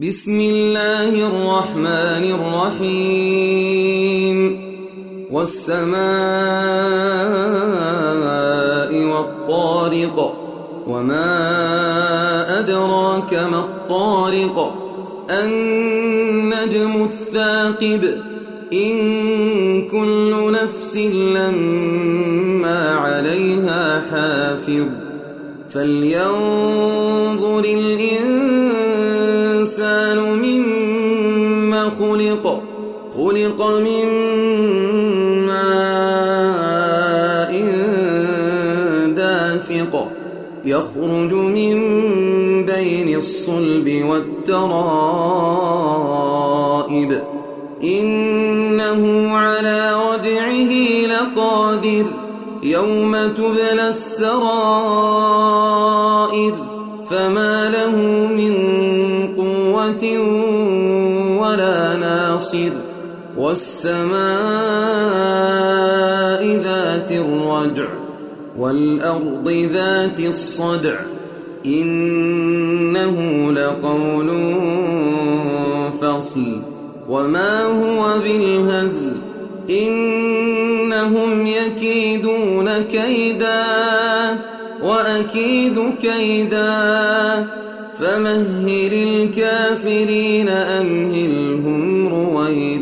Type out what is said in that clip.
بسم الله الرحمن الرحيم والسماء والطارق وما أدراك ما الطارق النجم الثاقب إن كل نفس لما عليها حافظ فلينظر الإنسان مما خلق من ماء دافق يخرج من بين الصلب والترائب إنه على رجعه لقادر يوم تبلى السرائر فما له من قوة ولا ناصر والسماء ذات الرجع والأرض ذات الصدع إنه لقول فصل وما هو بالهزل إنهم يكيدون كيدا وأكيد كيدا فمهل الكافرين أمهلهم رويدا.